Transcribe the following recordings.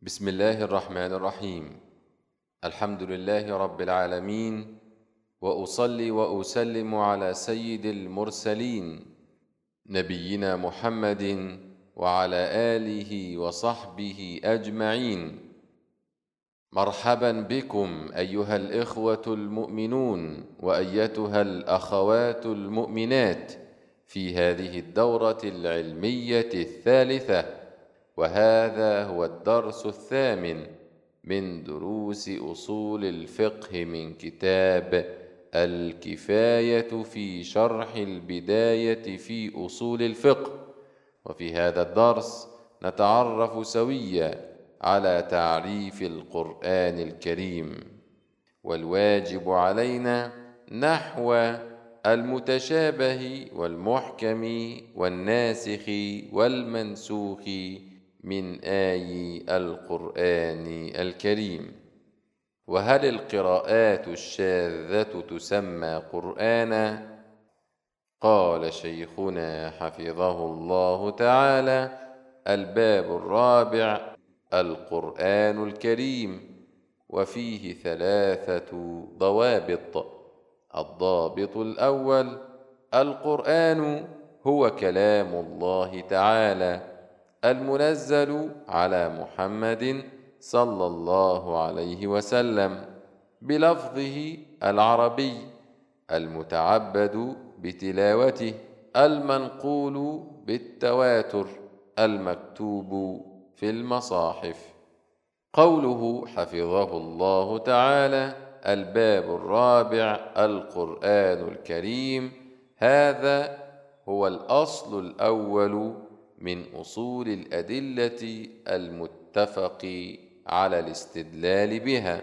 بسم الله الرحمن الرحيم. الحمد لله رب العالمين، وأصلي وأسلم على سيد المرسلين نبينا محمد وعلى آله وصحبه أجمعين. مرحبا بكم أيها الإخوة المؤمنون وأيتها الأخوات المؤمنات في هذه الدورة العلمية الثالثة، وهذا هو الدرس الثامن من دروس أصول الفقه من كتاب الكفاية في شرح البداية في أصول الفقه. وفي هذا الدرس نتعرف سويا على تعريف القرآن الكريم، والواجب علينا نحو المتشابه والمحكم والناسخ والمنسوخ من آي القرآن الكريم. وهل القراءات الشاذة تسمى قرآنا؟ قال شيخنا حفظه الله تعالى: الباب الرابع القرآن الكريم، وفيه ثلاثة ضوابط. الضابط الأول: القرآن هو كلام الله تعالى المنزل على محمد صلى الله عليه وسلم بلفظه العربي المتعبد بتلاوته، المنقول بالتواتر، المكتوب في المصاحف. قوله حفظه الله تعالى الباب الرابع القرآن الكريم، هذا هو الأصل الأول من أصول الأدلة المتفق على الاستدلال بها.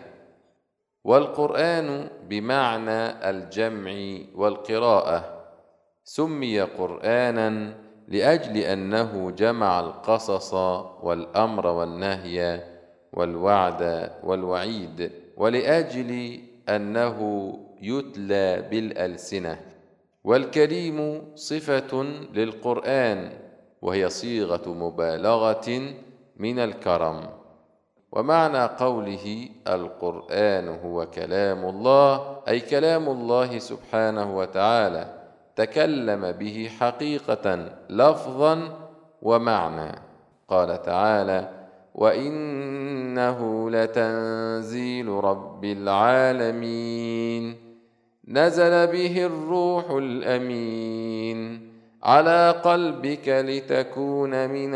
والقرآن بمعنى الجمع والقراءة، سمي قرآنا لأجل أنه جمع القصص والأمر والنهي والوعد والوعيد، ولأجل أنه يتلى بالألسنة. والكريم صفة للقرآن، وهي صيغة مبالغة من الكرم. ومعنى قوله القرآن هو كلام الله، أي كلام الله سبحانه وتعالى تكلم به حقيقة لفظا ومعنى. قال تعالى: وإنه لتنزيل رب العالمين نزل به الروح الأمين على قلبك لتكون من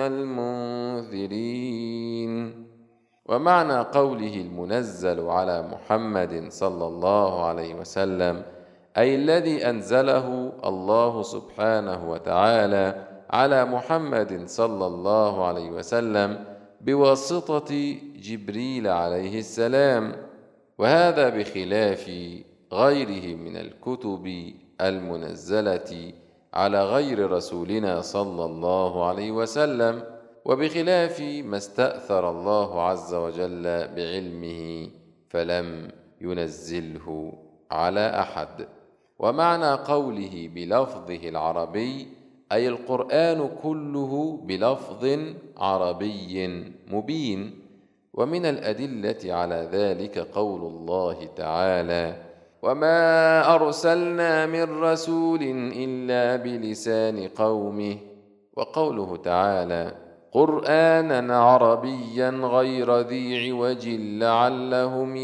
المنذرين. ومعنى قوله المنزل على محمد صلى الله عليه وسلم، أي الذي أنزله الله سبحانه وتعالى على محمد صلى الله عليه وسلم بواسطة جبريل عليه السلام. وهذا بخلاف غيره من الكتب المنزلة على غير رسولنا صلى الله عليه وسلم، وبخلاف ما استأثر الله عز وجل بعلمه فلم ينزله على أحد. ومعنى قوله بلفظه العربي، أي القرآن كله بلفظ عربي مبين. ومن الأدلة على ذلك قول الله تعالى: وما أرسلنا من رسول إلا بلسان قومه. وقوله تعالى: قرآنا عربيا غير ذي عوج لعلهم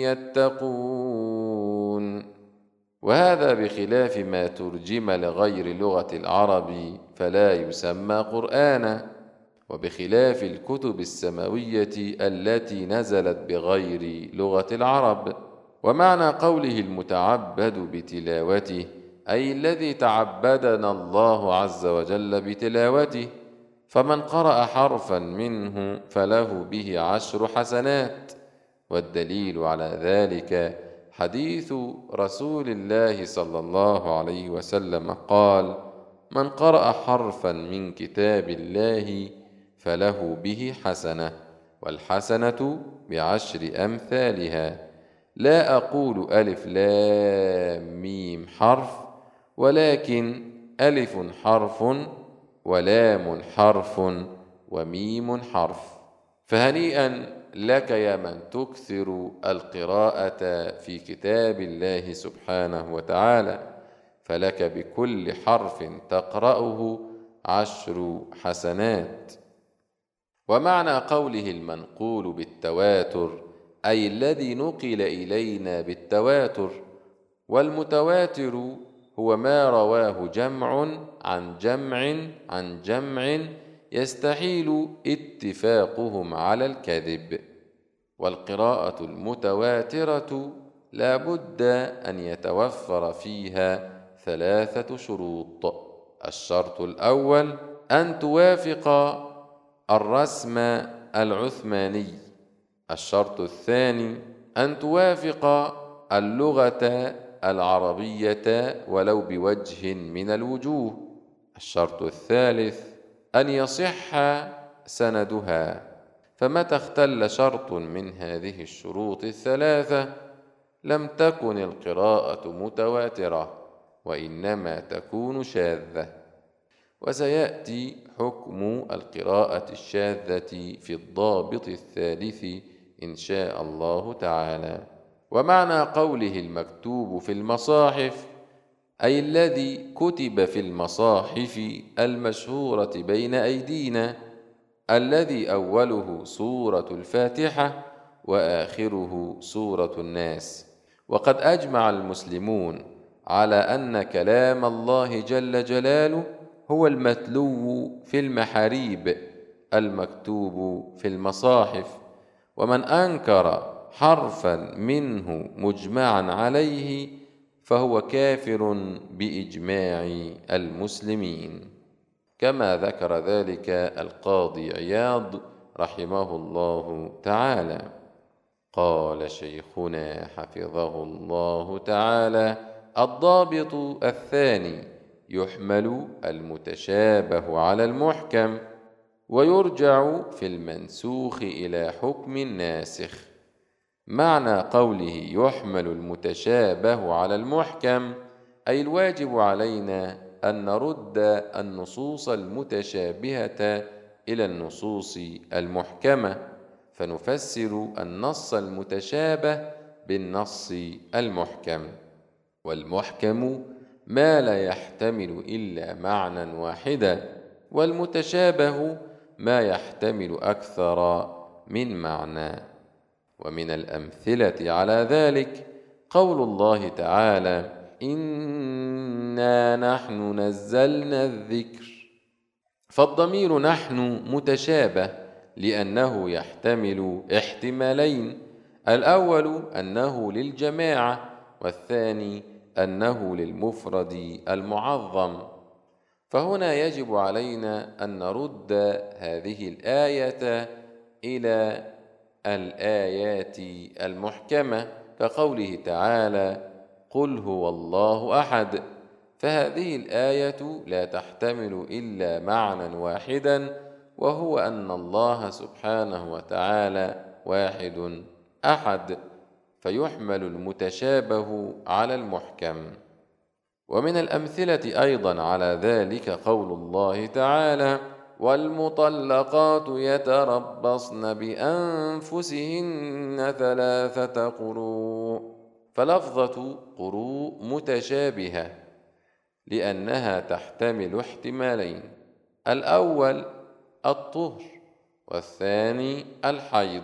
يتقون. وهذا بخلاف ما ترجم لغير لغة العرب فلا يسمى قرآنا، وبخلاف الكتب السماوية التي نزلت بغير لغة العرب. ومعنى قوله المتعبد بتلاوته، أي الذي تعبدنا الله عز وجل بتلاوته، فمن قرأ حرفا منه فله به 10 حسنات. والدليل على ذلك حديث رسول الله صلى الله عليه وسلم قال: من قرأ حرفا من كتاب الله فله به حسنة، والحسنة ب10 أمثالها. لا أقول ألف لام ميم حرف، ولكن ألف حرف ولام حرف وميم حرف. فهنيئا لك يا من تكثر القراءة في كتاب الله سبحانه وتعالى، فلك بكل حرف تقرأه 10 حسنات. ومعنى قوله المنقول بالتواتر أي الذي نقل إلينا بالتواتر، والمتواتر هو ما رواه جمع عن جمع عن جمع يستحيل اتفاقهم على الكذب. والقراءة المتواترة لا بد أن يتوفر فيها 3 شروط: الشرط الأول أن توافق الرسم العثماني، الشرط الثاني أن توافق اللغة العربية ولو بوجه من الوجوه، الشرط الثالث أن يصح سندها. فمتى اختل شرط من هذه الشروط ال3 لم تكن القراءة متواترة، وإنما تكون شاذة. وسيأتي حكم القراءة الشاذة في الضابط الثالث إن شاء الله تعالى. ومعنى قوله المكتوب في المصاحف أي الذي كتب في المصاحف المشهورة بين أيدينا، الذي أوله سورة الفاتحة وآخره سورة الناس. وقد أجمع المسلمون على أن كلام الله جل جلاله هو المتلو في المحاريب المكتوب في المصاحف، ومن أنكر حرفا منه مجمعا عليه فهو كافر بإجماع المسلمين، كما ذكر ذلك القاضي عياض رحمه الله تعالى. قال شيخنا حفظه الله تعالى: الضابط الثاني يحمل المتشابه على المحكم، ويرجع في المنسوخ إلى حكم الناسخ. معنى قوله يحمل المتشابه على المحكم أي الواجب علينا أن نرد النصوص المتشابهة إلى النصوص المحكمة، فنفسر النص المتشابه بالنص المحكم. والمحكم ما لا يحتمل إلا معنى واحدا، والمتشابه ما يحتمل أكثر من معنى. ومن الأمثلة على ذلك قول الله تعالى: إنا نحن نزلنا الذكر. فالضمير نحن متشابه لأنه يحتمل احتمالين: الأول أنه للجماعة، والثاني أنه للمفرد المعظم. فهنا يجب علينا أن نرد هذه الآية إلى الآيات المحكمة كقوله تعالى: قل هو الله أحد. فهذه الآية لا تحتمل إلا معنى واحدا، وهو أن الله سبحانه وتعالى واحد أحد، فيحمل المتشابه على المحكم. ومن الأمثلة أيضا على ذلك قول الله تعالى: والمطلقات يتربصن بأنفسهن 3 قروء. فلفظة قروء متشابهة لأنها تحتمل احتمالين: الأول الطهر، والثاني الحيض.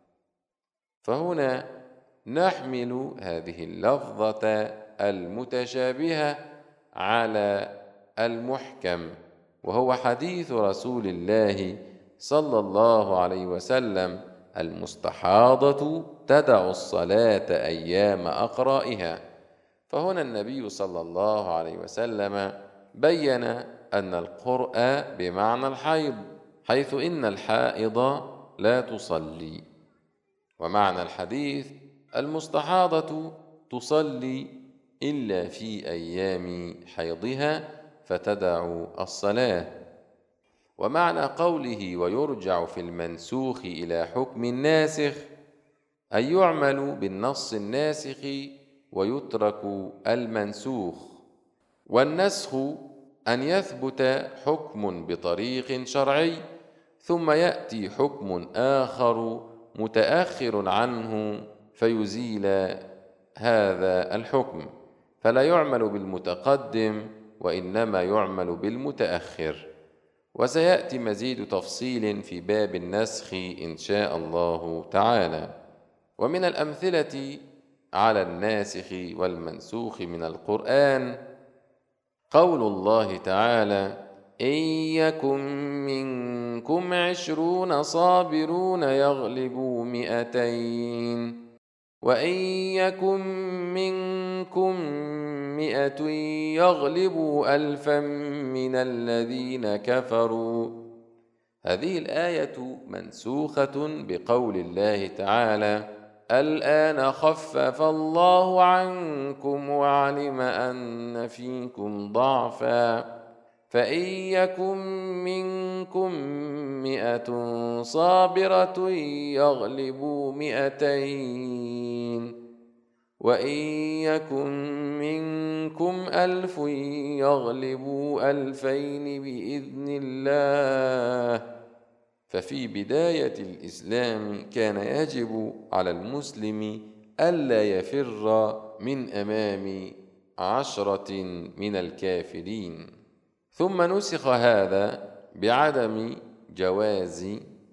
فهنا نحمل هذه اللفظة المتشابهة على المحكم، وهو حديث رسول الله صلى الله عليه وسلم: المستحاضة تدع الصلاة أيام أقرائها. فهنا النبي صلى الله عليه وسلم بين أن القرء بمعنى الحيض، حيث إن الحائض لا تصلي. ومعنى الحديث: المستحاضة تصلي إلا في أيام حيضها فتدع الصلاة. ومعنى قوله ويرجع في المنسوخ إلى حكم الناسخ أي يعمل بالنص الناسخ ويترك المنسوخ. والنسخ أن يثبت حكم بطريق شرعي ثم يأتي حكم آخر متأخر عنه فيزيل هذا الحكم، فلا يعمل بالمتقدم وإنما يعمل بالمتأخر. وسيأتي مزيد تفصيل في باب النسخ إن شاء الله تعالى. ومن الأمثلة على الناسخ والمنسوخ من القرآن قول الله تعالى: إن يكن منكم 20 صابرون يغلبوا 200 وإن يكن منكم 100 يغلبوا 1000 من الذين كفروا. هذه الآية منسوخة بقول الله تعالى: الآن خفف الله عنكم وعلم أن فيكم ضعفا فإن يكن منكم 100 صابرة يغلبوا 200 وإن يكن منكم 1000 يغلبوا 2000 بإذن الله. ففي بداية الإسلام كان يجب على المسلم ألا يفر من أمام 10 من الكافرين. ثم نسخ هذا بعدم جواز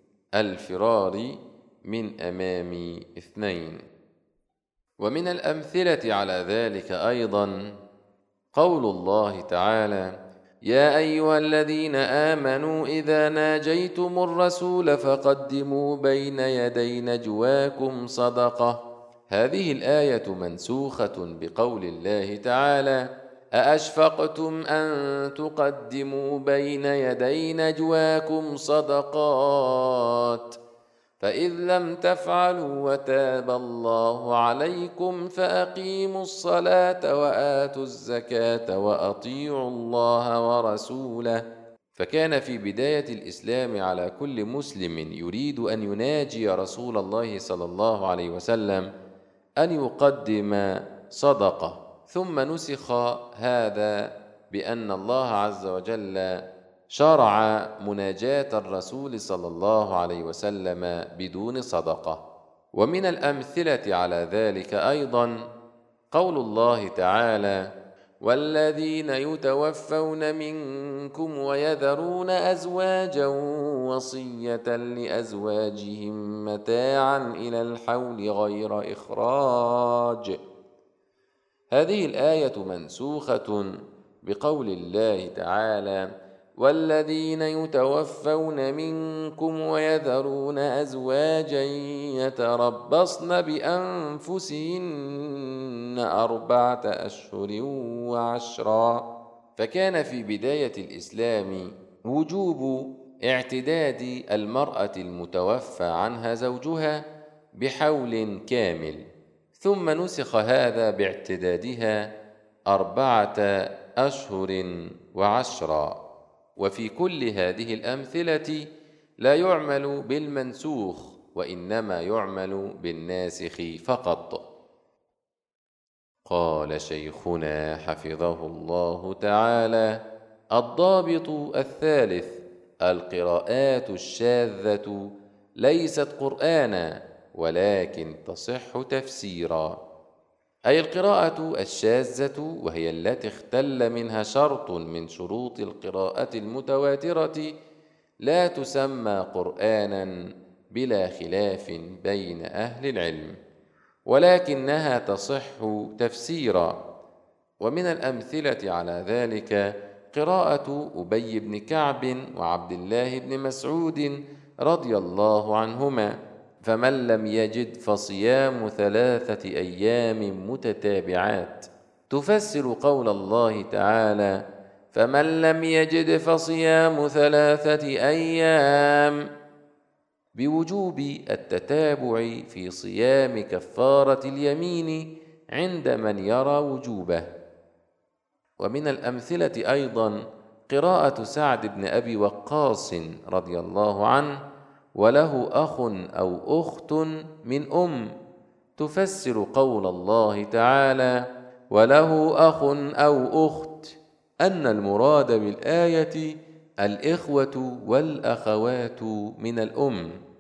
الفرار من أمام 2. ومن الأمثلة على ذلك أيضا قول الله تعالى: يا أيها الذين آمنوا إذا ناجيتم الرسول فقدموا بين يدي نجواكم صدقة. هذه الآية منسوخة بقول الله تعالى: أأشفقتم أن تقدموا بين يدي نجواكم صدقات فإذ لم تفعلوا وتاب الله عليكم فأقيموا الصلاة وآتوا الزكاة وأطيعوا الله ورسوله. فكان في بداية الإسلام على كل مسلم يريد أن يناجي رسول الله صلى الله عليه وسلم أن يقدم صدقة. ثم نسخ هذا بأن الله عز وجل شرع مناجاة الرسول صلى الله عليه وسلم بدون صدقة. ومن الأمثلة على ذلك أيضا قول الله تعالى: والذين يتوفون منكم ويذرون أزواجا وصية لأزواجهم متاعا إلى الحول غير إخراج. هذه الآية منسوخة بقول الله تعالى: والذين يتوفون منكم ويذرون أزواجا يتربصن بأنفسهن 4 أشهر و10. فكان في بداية الإسلام وجوب اعتداد المرأة المتوفى عنها زوجها بحول كامل، ثم نسخ هذا باعتدادها 4 أشهر و10. وفي كل هذه الأمثلة لا يعمل بالمنسوخ وإنما يعمل بالناسخ فقط. قال شيخنا حفظه الله تعالى: الضابط الثالث: القراءات الشاذة ليست قرآنا ولكن تصح تفسيرا. أي القراءة الشاذة وهي التي اختل منها شرط من شروط القراءة المتواترة لا تسمى قرآنا بلا خلاف بين أهل العلم، ولكنها تصح تفسيرا. ومن الأمثلة على ذلك قراءة أبي بن كعب وعبد الله بن مسعود رضي الله عنهما: فمن لم يجد فصيام 3 أيام متتابعات، تفسر قول الله تعالى: فمن لم يجد فصيام 3 أيام، بوجوب التتابع في صيام كفارة اليمين عند من يرى وجوبه. ومن الأمثلة أيضا قراءة سعد بن أبي وقاص رضي الله عنه: وله أخ أو أخت من تفسر قول الله تعالى: وله أخ أو أخت، أن المراد بالآية الإخوة والأخوات من الأم.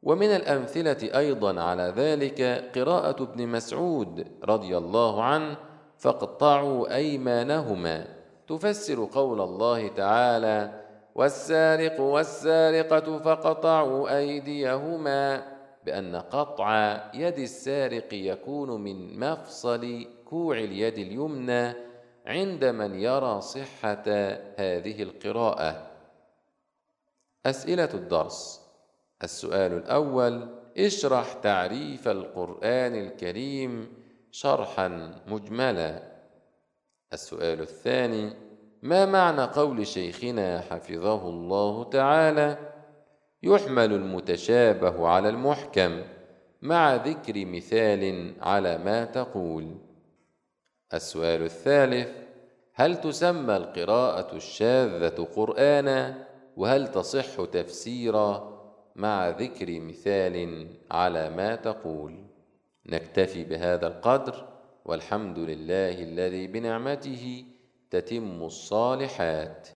ومن الأمثلة أيضا على ذلك قراءة ابن مسعود رضي الله عنه: فاقطعوا أيمانهما، تفسر قول الله تعالى: والسارق والسارقة فاقطعوا أيديهما، بأن قطع يد السارق يكون من مفصل كوع اليد اليمنى عند من يرى صحة هذه القراءة. أسئلة الدرس: السؤال الأول: اشرح تعريف القرآن الكريم شرحا مجملا. السؤال الثاني: ما معنى قول شيخنا حفظه الله تعالى: يحمل المتشابه على المحكم، مع ذكر مثال على ما تقول؟ السؤال الثالث: هل تسمى القراءة الشاذة قرآنا؟ وهل تصح تفسيرا، مع ذكر مثال على ما تقول؟ نكتفي بهذا القدر، والحمد لله الذي بنعمته تتم الصالحات.